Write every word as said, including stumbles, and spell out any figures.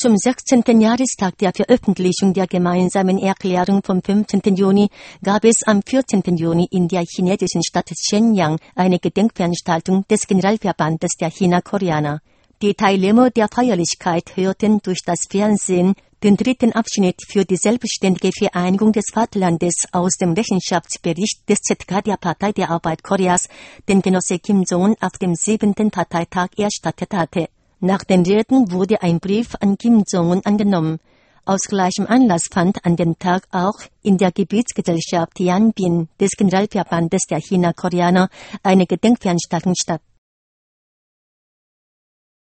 Zum sechzehnten Jahrestag der Veröffentlichung der gemeinsamen Erklärung vom fünfzehnten Juni gab es am vierzehnten Juni in der chinesischen Stadt Shenyang eine Gedenkveranstaltung des Generalverbandes der China-Koreaner. Die Teilnehmer der Feierlichkeit hörten durch das Fernsehen den dritten Abschnitt für die selbstständige Vereinigung des Vaterlandes aus dem Rechenschaftsbericht des Z K der Partei der Arbeit Koreas, den Genosse Kim Jong-un auf dem siebten Parteitag erstattet hatte. Nach den Reden wurde ein Brief an Kim Jong-un angenommen. Aus gleichem Anlass fand an dem Tag auch in der Gebietsgesellschaft Yanbin des Generalverbandes der China-Koreaner eine Gedenkveranstaltung statt.